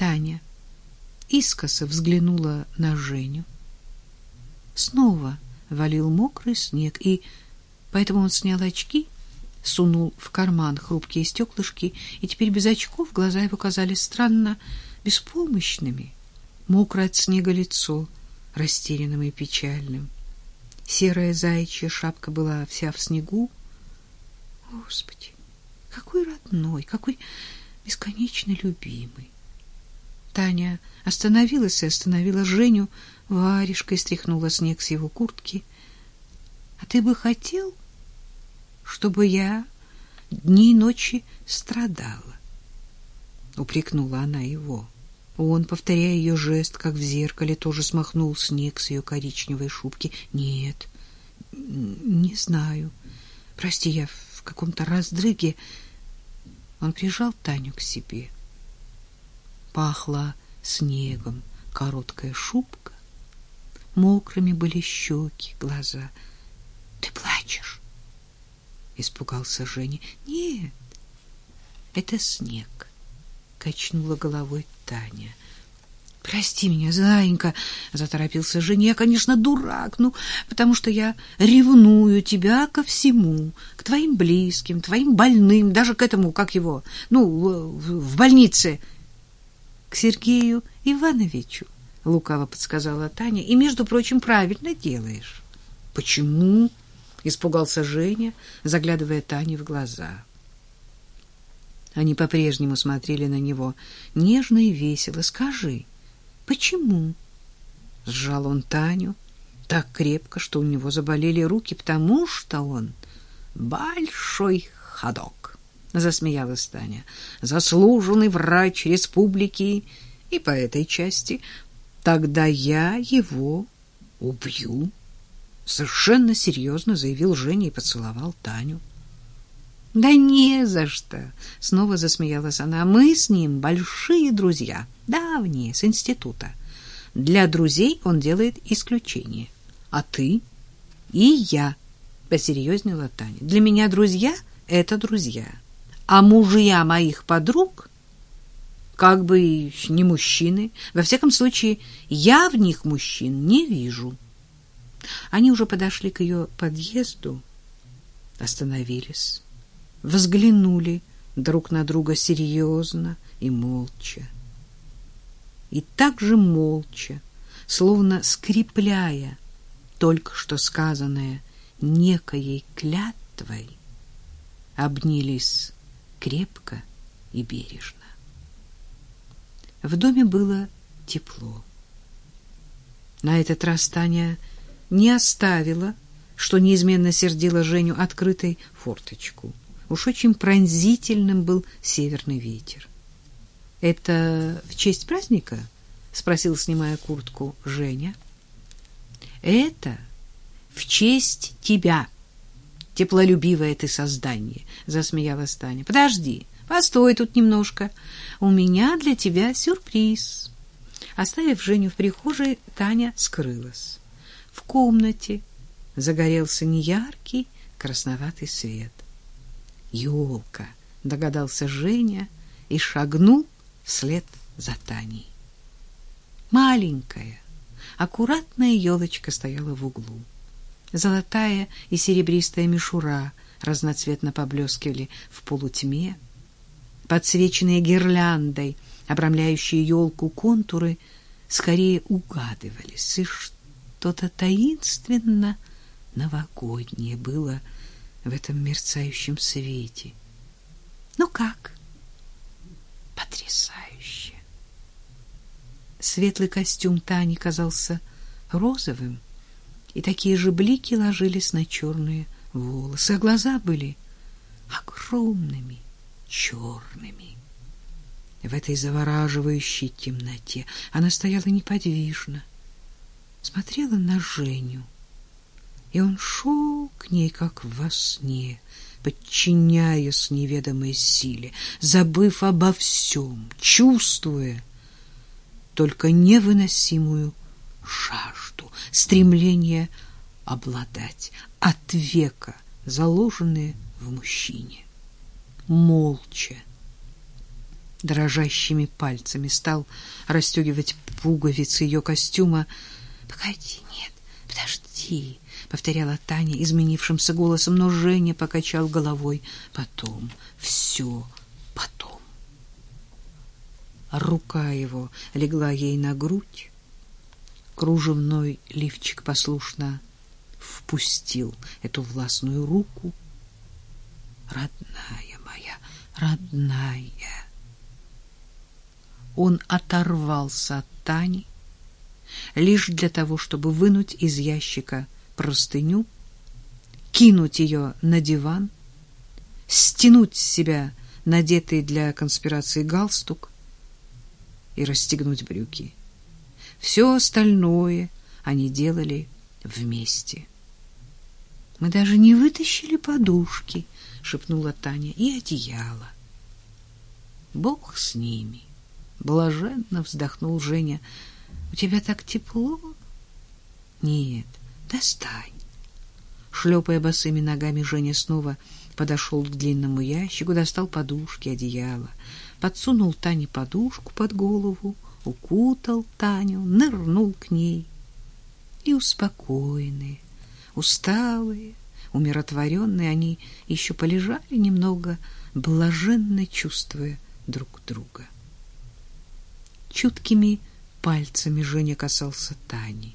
Таня искоса взглянула на Женю. Снова валил мокрый снег, и поэтому он снял очки, сунул в карман хрупкие стеклышки, и теперь без очков глаза его казались странно беспомощными. Мокрое от снега лицо, растерянным и печальным. Серая заячья шапка была вся в снегу. Господи, какой родной, какой бесконечно любимый. Таня остановилась и остановила Женю варежкой, стряхнула снег с его куртки. — А ты бы хотел, чтобы я дни и ночи страдала? — упрекнула она его. Он, повторяя ее жест, как в зеркале, тоже смахнул снег с ее коричневой шубки. — Нет, не знаю. Прости, я в каком-то раздрыге. Он прижал Таню к себе. Пахло снегом короткая шубка, мокрыми были щеки, глаза. — Ты плачешь? — испугался Женя. — Нет, это снег, — качнула головой Таня. — Прости меня, зайенька, — заторопился Женя. — Я, конечно, дурак, потому что я ревную тебя ко всему, к твоим близким, твоим больным, даже к этому, как его, в больнице. — К Сергею Ивановичу, — лукаво подсказала Таня, — и, между прочим, правильно делаешь. — Почему? — испугался Женя, заглядывая Тане в глаза. Они по-прежнему смотрели на него нежно и весело. — Скажи, почему? — сжал он Таню так крепко, что у него заболели руки, потому что он большой ходок. — засмеялась Таня. — Заслуженный врач республики и по этой части. Тогда я его убью. Совершенно серьезно заявил Женя и поцеловал Таню. — Да не за что! — снова засмеялась она. — Мы с ним большие друзья, давние, с института. Для друзей он делает исключение. А ты и я, — посерьезнела Таня. — Для меня друзья — это друзья. А мужья моих подруг как бы не мужчины. Во всяком случае, я в них мужчин не вижу. Они уже подошли к ее подъезду, остановились, взглянули друг на друга серьезно и молча. И так же молча, словно скрепляя только что сказанное некоей клятвой, обнялись крепко и бережно. В доме было тепло. На этот раз Таня не оставила, что неизменно сердила Женю, открытой форточку. Уж очень пронзительным был северный ветер. — Это в честь праздника? — спросил, снимая куртку, Женя. — Это в честь тебя, теплолюбивое ты создание, — засмеялась Таня. — Подожди, постой тут немножко. У меня для тебя сюрприз. Оставив Женю в прихожей, Таня скрылась. В комнате загорелся неяркий красноватый свет. «Елка!» — догадался Женя и шагнул вслед за Таней. Маленькая, аккуратная елочка стояла в углу. Золотая и серебристая мишура разноцветно поблескивали в полутьме. Подсвеченные гирляндой, обрамляющие елку контуры, скорее угадывались, и что-то таинственно новогоднее было в этом мерцающем свете. Ну как? Потрясающе! Светлый костюм Тани казался розовым, и такие же блики ложились на черные волосы, а глаза были огромными, черными. В этой завораживающей темноте она стояла неподвижно, смотрела на Женю, и он шел к ней, как во сне, подчиняясь неведомой силе, забыв обо всем, чувствуя только невыносимую жажду, стремление обладать, от века заложенные в мужчине. Молча, дрожащими пальцами стал расстегивать пуговицы ее костюма. «Погоди, нет, подожди», — повторяла Таня изменившимся голосом, но Женя покачал головой. «Потом, все потом». Рука его легла ей на грудь. Кружевной лифчик послушно впустил эту властную руку. «Родная моя, родная!» Он оторвался от Тани лишь для того, чтобы вынуть из ящика простыню, кинуть ее на диван, стянуть с себя надетый для конспирации галстук и расстегнуть брюки. Все остальное они делали вместе. «Мы даже не вытащили подушки», — шепнула Таня, — «и одеяло». «Бог с ними», — блаженно вздохнул Женя. «У тебя так тепло?» «Нет, достань». Шлепая босыми ногами, Женя снова подошел к длинному ящику, достал подушки, одеяло, подсунул Тане подушку под голову, укутал Таню, нырнул к ней. И успокоенные, усталые, умиротворенные, они еще полежали немного, блаженно чувствуя друг друга. Чуткими пальцами Женя касался Тани,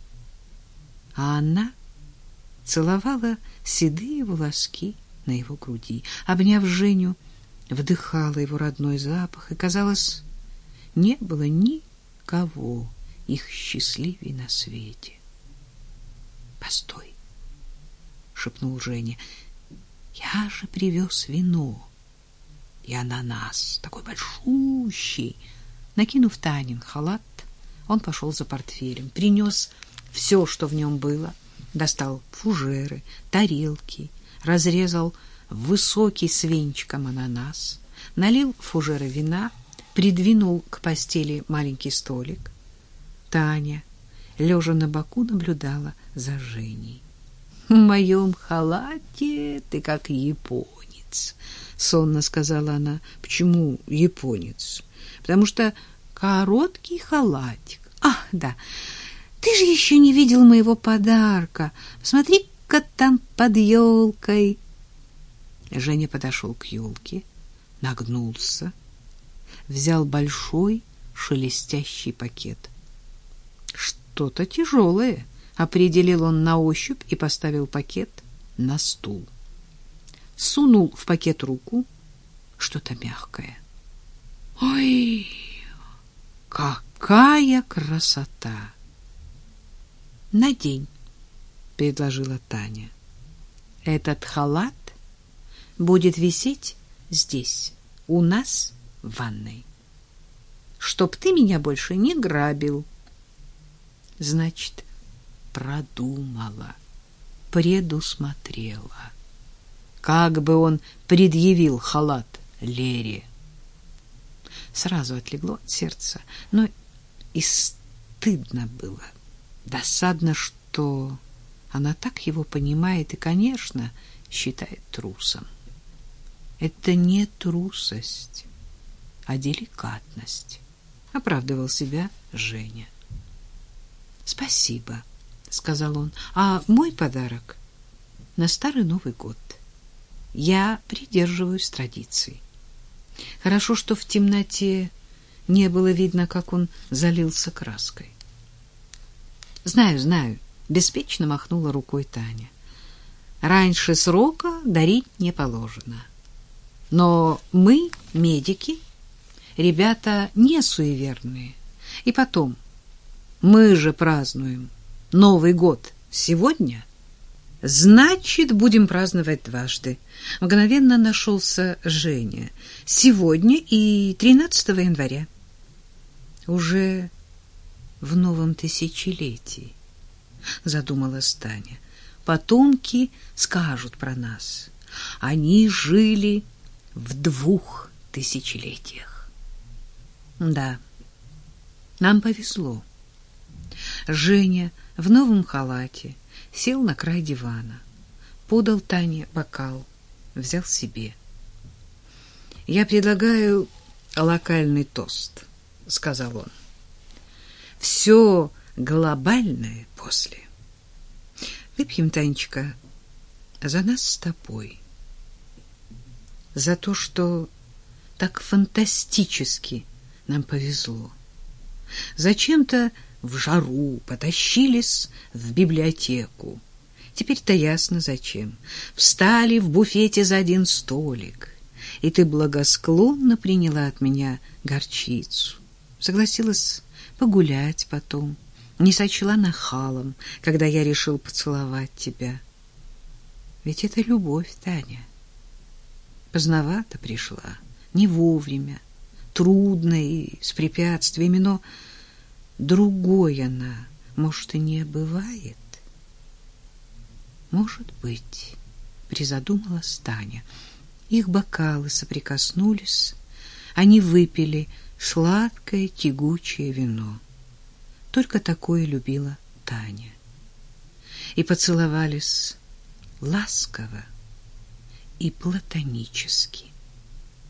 а она целовала седые волоски на его груди, обняв Женю, вдыхала его родной запах, и, казалось, не было никого их счастливей на свете. «Постой», — шепнул Женя, — «я же привез вино и ананас, такой большущий». Накинув Танин халат, он пошел за портфелем, принес все, что в нем было, достал фужеры, тарелки, разрезал высокий с венчиком ананас, налил в фужеры вина, придвинул к постели маленький столик. Таня, лежа на боку, наблюдала за Женей. «В моем халате ты как японец», — сонно сказала она. «Почему японец?» «Потому что короткий халатик». «Ах, да, ты же еще не видел моего подарка. Посмотри-ка там под елкой». Женя подошел к елке, нагнулся, взял большой шелестящий пакет. «Что-то тяжелое», — определил он на ощупь и поставил пакет на стул. Сунул в пакет руку, что-то мягкое. «Ой, какая красота!» «Надень», — предложила Таня. «Этот халат будет висеть здесь, у нас в ванной, чтоб ты меня больше не грабил». Значит, продумала, предусмотрела. Как бы он предъявил халат Лере? Сразу отлегло от сердца, но и стыдно было. Досадно, что она так его понимает и, конечно, считает трусом. Это не трусость, а деликатность, оправдывал себя Женя. «Спасибо», — сказал он, — «а мой подарок на Старый Новый год. Я придерживаюсь традиций». Хорошо, что в темноте не было видно, как он залился краской. «Знаю, знаю», — беспечно махнула рукой Таня. «Раньше срока дарить не положено. Но мы, медики, ребята не суеверные. И потом, мы же празднуем Новый год сегодня, значит, будем праздновать дважды». Мгновенно нашелся Женя. «Сегодня и 13 января. Уже в новом тысячелетии», — задумалась Таня. «Потомки скажут про нас. Они жили в 2 тысячелетиях». Да, нам повезло. Женя в новом халате сел на край дивана, подал Тане бокал, взял себе. «Я предлагаю локальный тост, — сказал он. Все глобальное после. Выпьем, Танечка, за нас с тобой. За то, что так фантастически нам повезло. Зачем-то в жару потащились в библиотеку. Теперь-то ясно, зачем. Встали в буфете за один столик, и ты благосклонно приняла от меня горчицу. Согласилась погулять потом, не сочла нахалом, когда я решил поцеловать тебя. Ведь это любовь, Таня. Поздновато пришла, не вовремя, трудно и с препятствиями, но другой она, может, и не бывает. Может быть, призадумалась Таня. Их бокалы соприкоснулись, они выпили сладкое тягучее вино. Только такое любила Таня. И поцеловались ласково и платонически.